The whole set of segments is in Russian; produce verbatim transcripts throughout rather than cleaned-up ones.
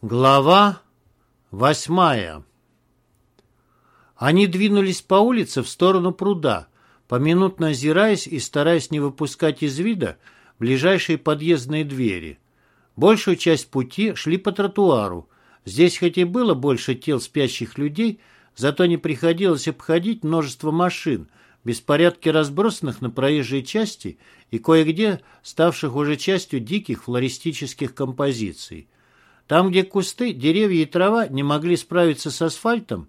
Глава восьмая. Они двинулись по улице в сторону пруда, поминутно озираясь и стараясь не выпускать из вида ближайшие подъездные двери. Большую часть пути шли по тротуару. Здесь хоть и было больше тел спящих людей, зато не приходилось обходить множество машин, беспорядки разбросанных на проезжей части и кое-где ставших уже частью диких флористических композиций. Там, где кусты, деревья и трава не могли справиться с асфальтом,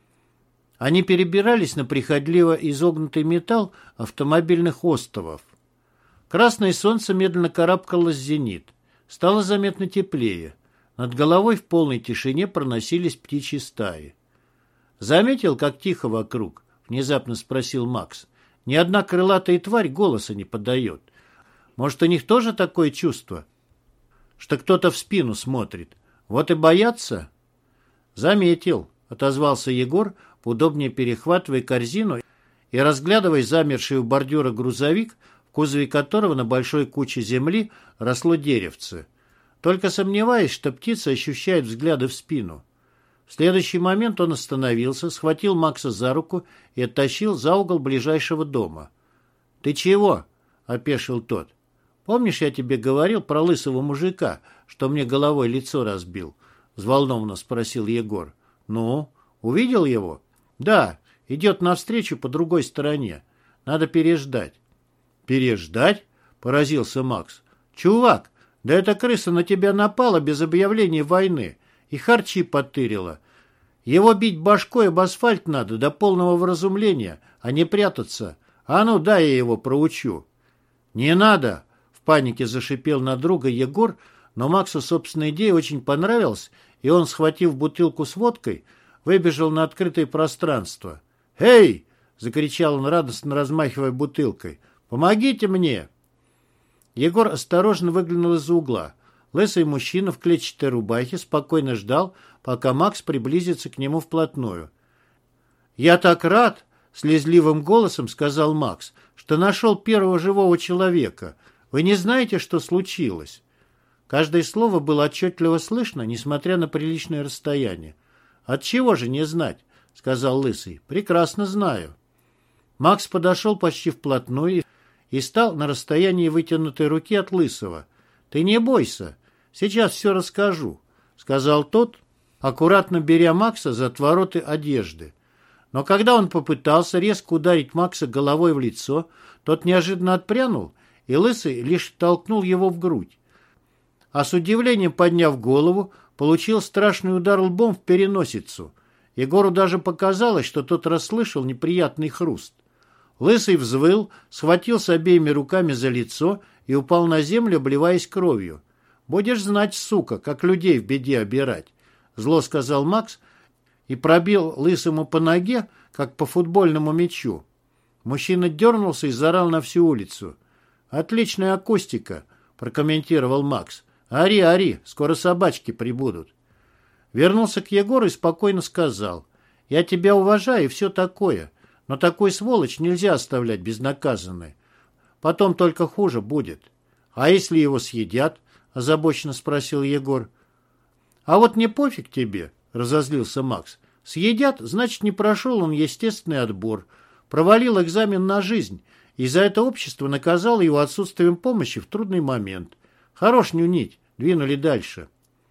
они перебирались на прихотливо изогнутый металл автомобильных остовов. Красное солнце медленно карабкалось в зенит. Стало заметно теплее. Над головой в полной тишине проносились птичьи стаи. «Заметил, как тихо вокруг?» — внезапно спросил Макс. «Ни одна крылатая тварь голоса не подает. Может, у них тоже такое чувство, что кто-то в спину смотрит? Вот и боятся?» «Заметил», — отозвался Егор, поудобнее перехватывая корзину и разглядывая замерший у бордюра грузовик, в кузове которого на большой куче земли росло деревце. Только сомневаясь, что птица ощущает взгляды в спину. В следующий момент он остановился, схватил Макса за руку и оттащил за угол ближайшего дома. «Ты чего?» — опешил тот. «Помнишь, я тебе говорил про лысого мужика, что мне головой лицо разбил?» — взволнованно спросил Егор. «Ну, увидел его?» «Да, идет навстречу по другой стороне. Надо переждать». «Переждать?» — поразился Макс. «Чувак, да эта крыса на тебя напала без объявления войны и харчи подтырила. Его бить башкой об асфальт надо до полного вразумления, а не прятаться. А ну, дай я его проучу». «Не надо!» — в панике зашипел на друга Егор, но Максу собственная идея очень понравилась, и он, схватив бутылку с водкой, выбежал на открытое пространство. «Эй!» — закричал он, радостно размахивая бутылкой. «Помогите мне!» Егор осторожно выглянул из-за угла. Лысый мужчина в клетчатой рубахе спокойно ждал, пока Макс приблизится к нему вплотную. «Я так рад!» — слезливым голосом сказал Макс, «что нашел первого живого человека. Вы не знаете, что случилось?» Каждое слово было отчетливо слышно, несмотря на приличное расстояние. «Отчего же не знать?» — сказал Лысый. «Прекрасно знаю». Макс подошел почти вплотную и стал на расстоянии вытянутой руки от Лысого. «Ты не бойся, сейчас все расскажу», — сказал тот, аккуратно беря Макса за отвороты одежды. Но когда он попытался резко ударить Макса головой в лицо, тот неожиданно отпрянул, и Лысый лишь толкнул его в грудь. А с удивлением подняв голову, получил страшный удар лбом в переносицу. Егору даже показалось, что тот расслышал неприятный хруст. Лысый взвыл, схватился обеими руками за лицо и упал на землю, обливаясь кровью. «Будешь знать, сука, как людей в беде обирать», — зло сказал Макс и пробил Лысому по ноге, как по футбольному мячу. Мужчина дернулся и заорал на всю улицу. «Отличная акустика», — прокомментировал Макс. «Ори, ори, скоро собачки прибудут». Вернулся к Егору и спокойно сказал: «Я тебя уважаю и все такое, но такой сволочь нельзя оставлять безнаказанной. Потом только хуже будет». «А если его съедят?» — озабоченно спросил Егор. «А вот не пофиг тебе», — разозлился Макс. «Съедят, значит, не прошел он естественный отбор, провалил экзамен на жизнь, и за это общество наказало его отсутствием помощи в трудный момент. Хорош нюнить, двинули дальше».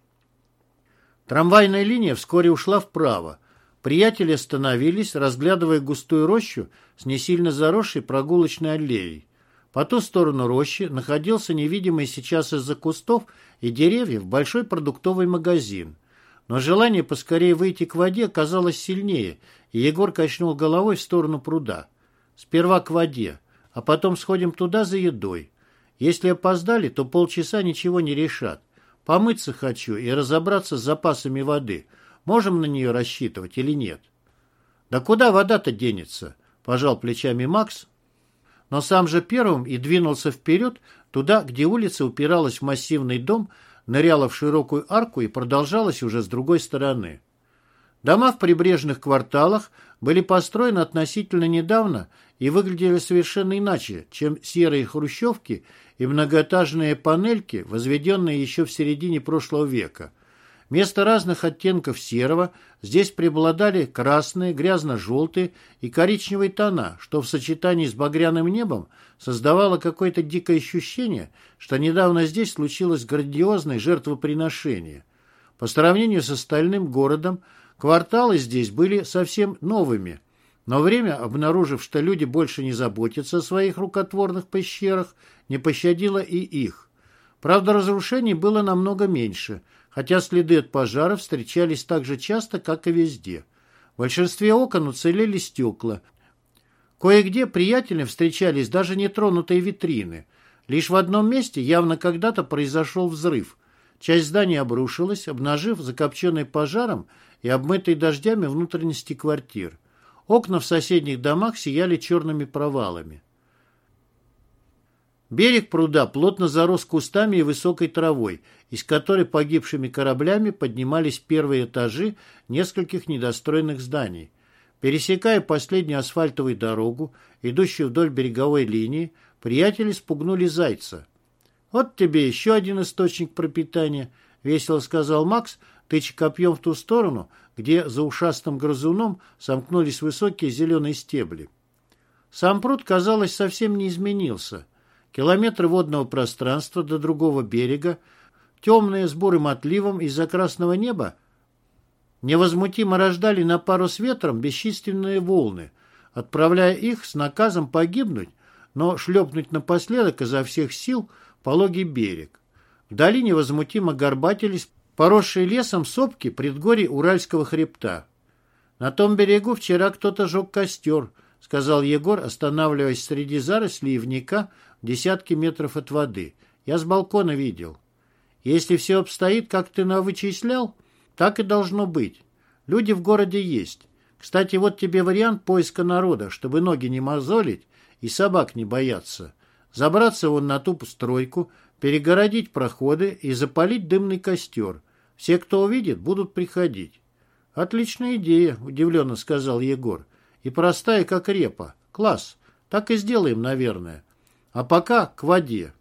Трамвайная линия вскоре ушла вправо. Приятели остановились, разглядывая густую рощу с не сильно заросшей прогулочной аллеей. По ту сторону рощи находился невидимый сейчас из-за кустов и деревьев большой продуктовый магазин. Но желание поскорее выйти к воде казалось сильнее, и Егор качнул головой в сторону пруда. «Сперва к воде, а потом сходим туда за едой. Если опоздали, то полчаса ничего не решат. Помыться хочу и разобраться с запасами воды. Можем на нее рассчитывать или нет?» «Да куда вода-то денется?» – пожал плечами Макс, но сам же первым и двинулся вперед, туда, где улица упиралась в массивный дом, ныряла в широкую арку и продолжалась уже с другой стороны. Дома в прибрежных кварталах были построены относительно недавно и выглядели совершенно иначе, чем серые хрущевки и многоэтажные панельки, возведенные еще в середине прошлого века. Вместо разных оттенков серого здесь преобладали красные, грязно-желтые и коричневые тона, что в сочетании с багряным небом создавало какое-то дикое ощущение, что недавно здесь случилось грандиозное жертвоприношение. По сравнению с остальным городом, кварталы здесь были совсем новыми, но время, обнаружив, что люди больше не заботятся о своих рукотворных пещерах, не пощадило и их. Правда, разрушений было намного меньше, хотя следы от пожаров встречались так же часто, как и везде. В большинстве окон уцелели стекла. Кое-где приятельно встречались даже нетронутые витрины. Лишь в одном месте явно когда-то произошел взрыв. Часть здания обрушилась, обнажив закопченные пожаром и обмытые дождями внутренности квартир. Окна в соседних домах сияли черными провалами. Берег пруда плотно зарос кустами и высокой травой, из которой погибшими кораблями поднимались первые этажи нескольких недостроенных зданий. Пересекая последнюю асфальтовую дорогу, идущую вдоль береговой линии, приятели спугнули зайца. «Вот тебе еще один источник пропитания», — весело сказал Макс, тыча копьем в ту сторону, где за ушастым грызуном сомкнулись высокие зеленые стебли. Сам пруд, казалось, совсем не изменился. Километры водного пространства до другого берега, темные с бурым отливом из-за красного неба, невозмутимо рождали на пару с ветром бесчисленные волны, отправляя их с наказом погибнуть, но шлепнуть напоследок изо всех сил пологий берег. Вдали невозмутимо горбатились поросшие лесом сопки предгорий Уральского хребта. «На том берегу вчера кто-то жег костер», — сказал Егор, останавливаясь среди зарослей ивника в десятки метров от воды. «Я с балкона видел. Если все обстоит, как ты навычислял, так и должно быть. Люди в городе есть. Кстати, вот тебе вариант поиска народа, чтобы ноги не мозолить и собак не бояться. Забраться вон на ту стройку, перегородить проходы и запалить дымный костер. Все, кто увидит, будут приходить». «Отличная идея», — удивленно сказал Егор. «И простая, как репа. Класс. Так и сделаем, наверное. А пока к воде».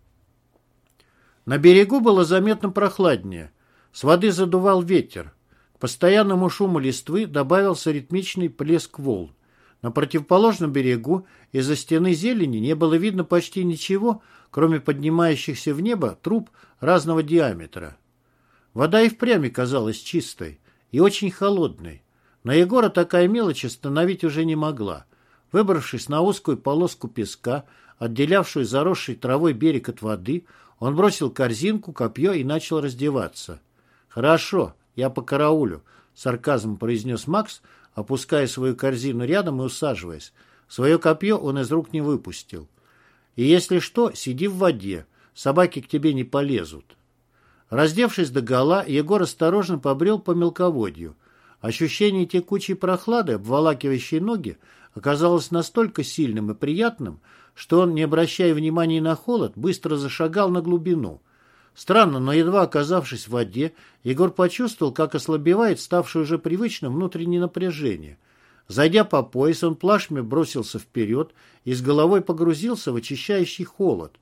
На берегу было заметно прохладнее. С воды задувал ветер. К постоянному шуму листвы добавился ритмичный плеск волн. На противоположном берегу из-за стены зелени не было видно почти ничего, кроме поднимающихся в небо труб разного диаметра. Вода и впрямь казалась чистой и очень холодной. Но Егора такая мелочь остановить уже не могла. Выбравшись на узкую полоску песка, отделявшую заросший травой берег от воды, он бросил корзинку, копье и начал раздеваться. «Хорошо, я покараулю», — сарказмом произнес Макс, опуская свою корзину рядом и усаживаясь. Свое копье он из рук не выпустил. «И если что, сиди в воде, собаки к тебе не полезут». Раздевшись догола, Егор осторожно побрел по мелководью. Ощущение текучей прохлады, обволакивающей ноги, оказалось настолько сильным и приятным, что он, не обращая внимания на холод, быстро зашагал на глубину. Странно, но едва оказавшись в воде, Егор почувствовал, как ослабевает ставшее уже привычным внутреннее напряжение. Зайдя по пояс, он плашмя бросился вперед и с головой погрузился в очищающий холод.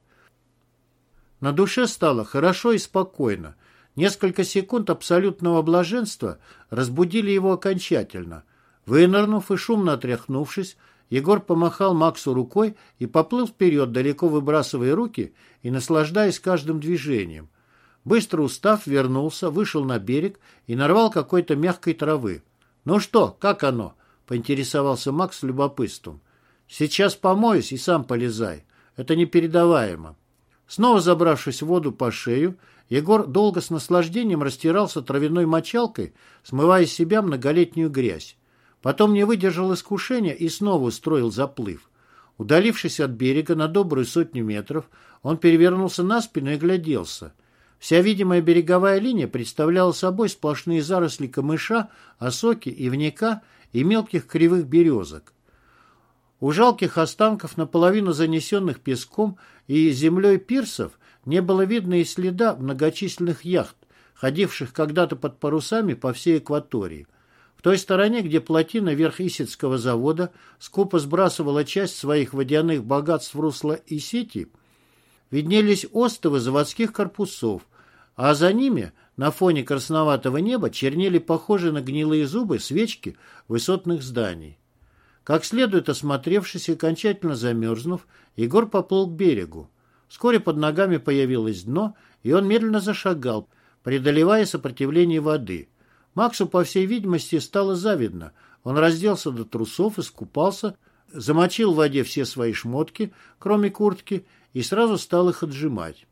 На душе стало хорошо и спокойно. Несколько секунд абсолютного блаженства разбудили его окончательно. Вынырнув и шумно отряхнувшись, Егор помахал Максу рукой и поплыл вперед, далеко выбрасывая руки и наслаждаясь каждым движением. Быстро устав, вернулся, вышел на берег и нарвал какой-то мягкой травы. «Ну что, как оно?» — поинтересовался Макс с любопытством. «Сейчас помоюсь и сам полезай. Это непередаваемо». Снова забравшись в воду по шею, Егор долго с наслаждением растирался травяной мочалкой, смывая с себя многолетнюю грязь. Потом не выдержал искушения и снова устроил заплыв. Удалившись от берега на добрую сотню метров, он перевернулся на спину и гляделся. Вся видимая береговая линия представляла собой сплошные заросли камыша, осоки, ивника и мелких кривых березок. У жалких останков, наполовину занесенных песком и землей пирсов, не было видно и следа многочисленных яхт, ходивших когда-то под парусами по всей акватории. В той стороне, где плотина Верх-Исетского завода скупо сбрасывала часть своих водяных богатств в русло Исети, виднелись остовы заводских корпусов, а за ними, на фоне красноватого неба чернели похожие на гнилые зубы свечки высотных зданий. Как следует осмотревшись и окончательно замерзнув, Егор поплыл к берегу. Вскоре под ногами появилось дно, и он медленно зашагал, преодолевая сопротивление воды. Максу, по всей видимости, стало завидно. Он разделся до трусов, искупался, замочил в воде все свои шмотки, кроме куртки, и сразу стал их отжимать.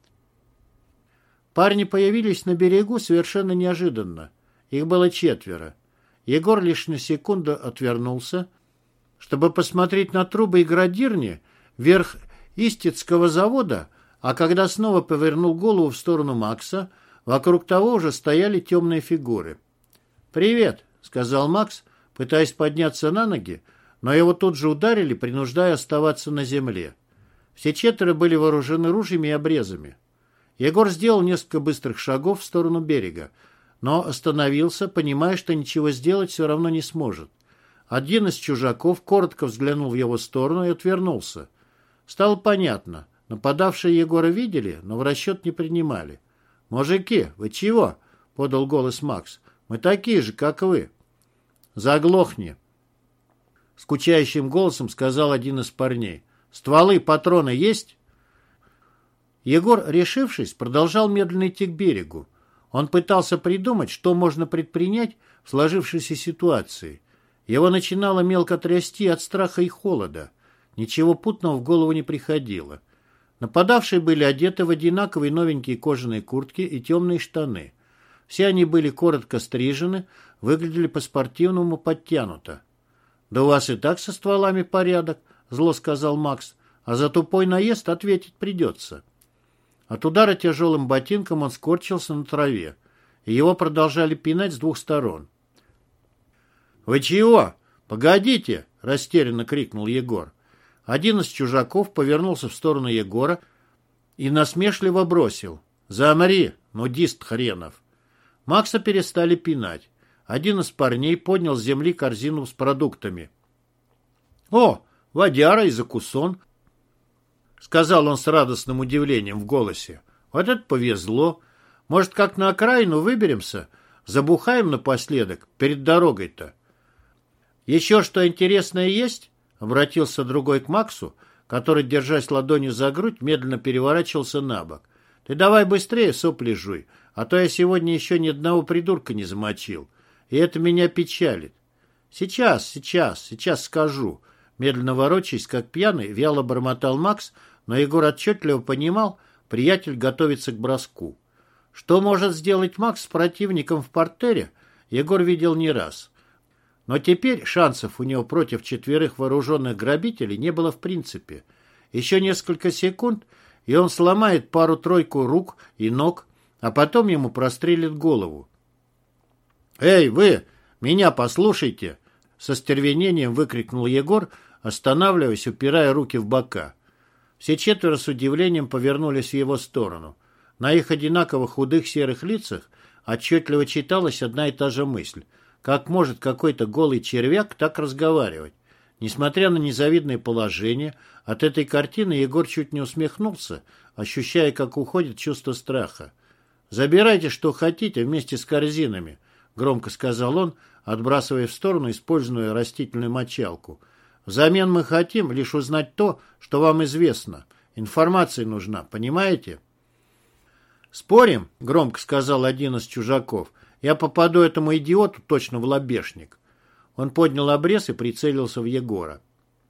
Парни появились на берегу совершенно неожиданно. Их было четверо. Егор лишь на секунду отвернулся, чтобы посмотреть на трубы и градирни вверх Истицкого завода, а когда снова повернул голову в сторону Макса, вокруг того уже стояли темные фигуры. «Привет», — сказал Макс, пытаясь подняться на ноги, но его тут же ударили, принуждая оставаться на земле. Все четверо были вооружены ружьями и обрезами. Егор сделал несколько быстрых шагов в сторону берега, но остановился, понимая, что ничего сделать все равно не сможет. Один из чужаков коротко взглянул в его сторону и отвернулся. Стало понятно. Нападавшие Егора видели, но в расчет не принимали. «Мужики, вы чего?» — подал голос Макс. «Мы такие же, как вы». «Заглохни!» — скучающим голосом сказал один из парней. «Стволы, патроны есть?» Егор, решившись, продолжал медленно идти к берегу. Он пытался придумать, что можно предпринять в сложившейся ситуации. Его начинало мелко трясти от страха и холода. Ничего путного в голову не приходило. Нападавшие были одеты в одинаковые новенькие кожаные куртки и темные штаны. Все они были коротко стрижены, выглядели по-спортивному подтянуто. «Да у вас и так со стволами порядок», — зло сказал Макс, «а за тупой наезд ответить придется». От удара тяжелым ботинком он скорчился на траве, и его продолжали пинать с двух сторон. «Вы чего? Погодите!» — растерянно крикнул Егор. Один из чужаков повернулся в сторону Егора и насмешливо бросил: «Замри, нудист хренов!» Макса перестали пинать. Один из парней поднял с земли корзину с продуктами. «О, водяра и закусон!» — сказал он с радостным удивлением в голосе. «Вот это повезло! Может, как на окраину выберемся? Забухаем напоследок, перед дорогой-то!» «Еще что интересное есть?» — обратился другой к Максу, который, держась ладонью за грудь, медленно переворачивался на бок. «Ты давай быстрее сопли жуй, а то я сегодня еще ни одного придурка не замочил, и это меня печалит». «Сейчас, сейчас, сейчас скажу», — медленно ворочаясь, как пьяный, вяло бормотал Макс, но Егор отчетливо понимал, приятель готовится к броску. Что может сделать Макс с противником в партере, Егор видел не раз. Но теперь шансов у него против четверых вооруженных грабителей не было в принципе. Еще несколько секунд, и он сломает пару-тройку рук и ног, а потом ему прострелит голову. «Эй, вы, меня послушайте!» — со стервенением выкрикнул Егор, останавливаясь, упирая руки в бока. Все четверо с удивлением повернулись в его сторону. На их одинаково худых серых лицах отчетливо читалась одна и та же мысль. Как может какой-то голый червяк так разговаривать? Несмотря на незавидное положение, от этой картины Егор чуть не усмехнулся, ощущая, как уходит чувство страха. «Забирайте, что хотите, вместе с корзинами», — громко сказал он, отбрасывая в сторону использованную растительную мочалку. «Взамен мы хотим лишь узнать то, что вам известно. Информация нужна, понимаете?» «Спорим», — громко сказал один из чужаков, — «я попаду этому идиоту точно в лобешник». Он поднял обрез и прицелился в Егора.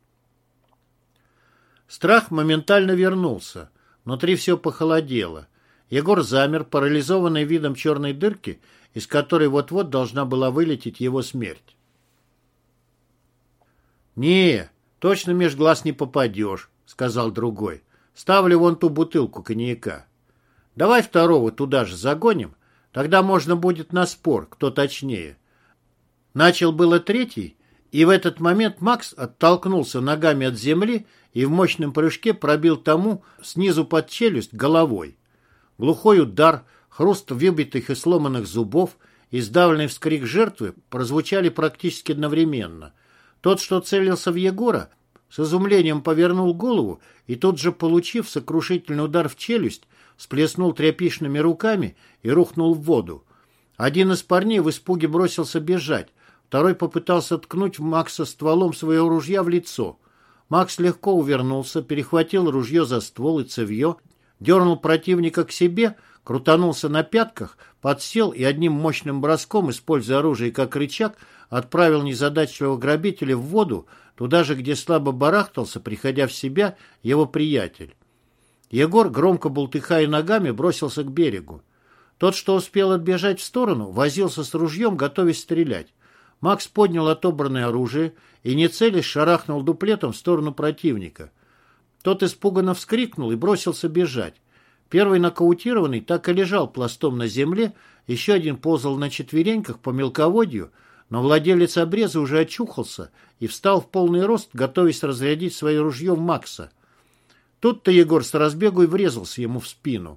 Страх моментально вернулся. Внутри все похолодело. Егор замер, парализованный видом черной дырки, из которой вот-вот должна была вылететь его смерть. «Не, точно меж глаз не попадешь», — сказал другой. «Ставлю вон ту бутылку коньяка. Давай второго туда же загоним, тогда можно будет на спор, кто точнее». Начал было третий, и в этот момент Макс оттолкнулся ногами от земли и в мощном прыжке пробил тому снизу под челюсть головой. Глухой удар, хруст выбитых и сломанных зубов и сдавленный вскрик жертвы прозвучали практически одновременно. Тот, что целился в Егора, с изумлением повернул голову и тут же, получив сокрушительный удар в челюсть, сплеснул тряпичными руками и рухнул в воду. Один из парней в испуге бросился бежать, второй попытался ткнуть Макса стволом своего ружья в лицо. Макс легко увернулся, перехватил ружье за ствол и цевье, дернул противника к себе, крутанулся на пятках, подсел и одним мощным броском, используя оружие как рычаг, отправил незадачливого грабителя в воду, туда же, где слабо барахтался, приходя в себя, его приятель. Егор, громко бултыхая ногами, бросился к берегу. Тот, что успел отбежать в сторону, возился с ружьем, готовясь стрелять. Макс поднял отобранное оружие и, не целясь, шарахнул дуплетом в сторону противника. Тот испуганно вскрикнул и бросился бежать. Первый нокаутированный так и лежал пластом на земле, еще один ползал на четвереньках по мелководью, но владелец обреза уже очухался и встал в полный рост, готовясь разрядить свое ружье в Макса. Тут-то Егор с разбегу и врезался ему в спину.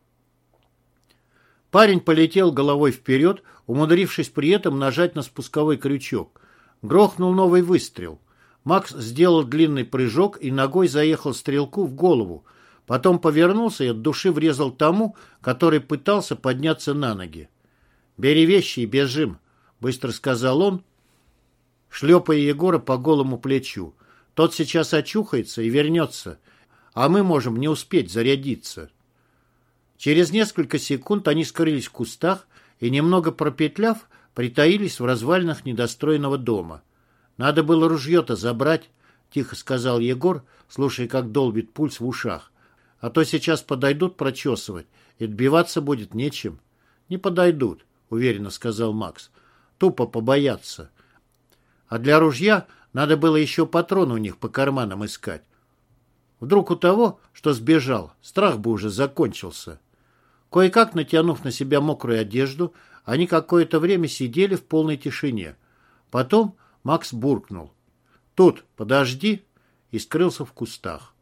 Парень полетел головой вперед, умудрившись при этом нажать на спусковой крючок. Грохнул новый выстрел. Макс сделал длинный прыжок и ногой заехал стрелку в голову. Потом повернулся и от души врезал тому, который пытался подняться на ноги. «Бери вещи и бежим», — быстро сказал он, шлепая Егора по голому плечу. «Тот сейчас очухается и вернется, а мы можем не успеть зарядиться». Через несколько секунд они скрылись в кустах и, немного пропетляв, притаились в развалинах недостроенного дома. «Надо было ружье-то забрать», — тихо сказал Егор, слушая, как долбит пульс в ушах. «А то сейчас подойдут прочесывать, и отбиваться будет нечем». «Не подойдут», — уверенно сказал Макс. «Тупо побоятся. А для ружья надо было еще патроны у них по карманам искать. Вдруг у того, что сбежал, страх бы уже закончился». Кое-как натянув на себя мокрую одежду, они какое-то время сидели в полной тишине. Потом Макс буркнул: «Тут, подожди», и скрылся в кустах.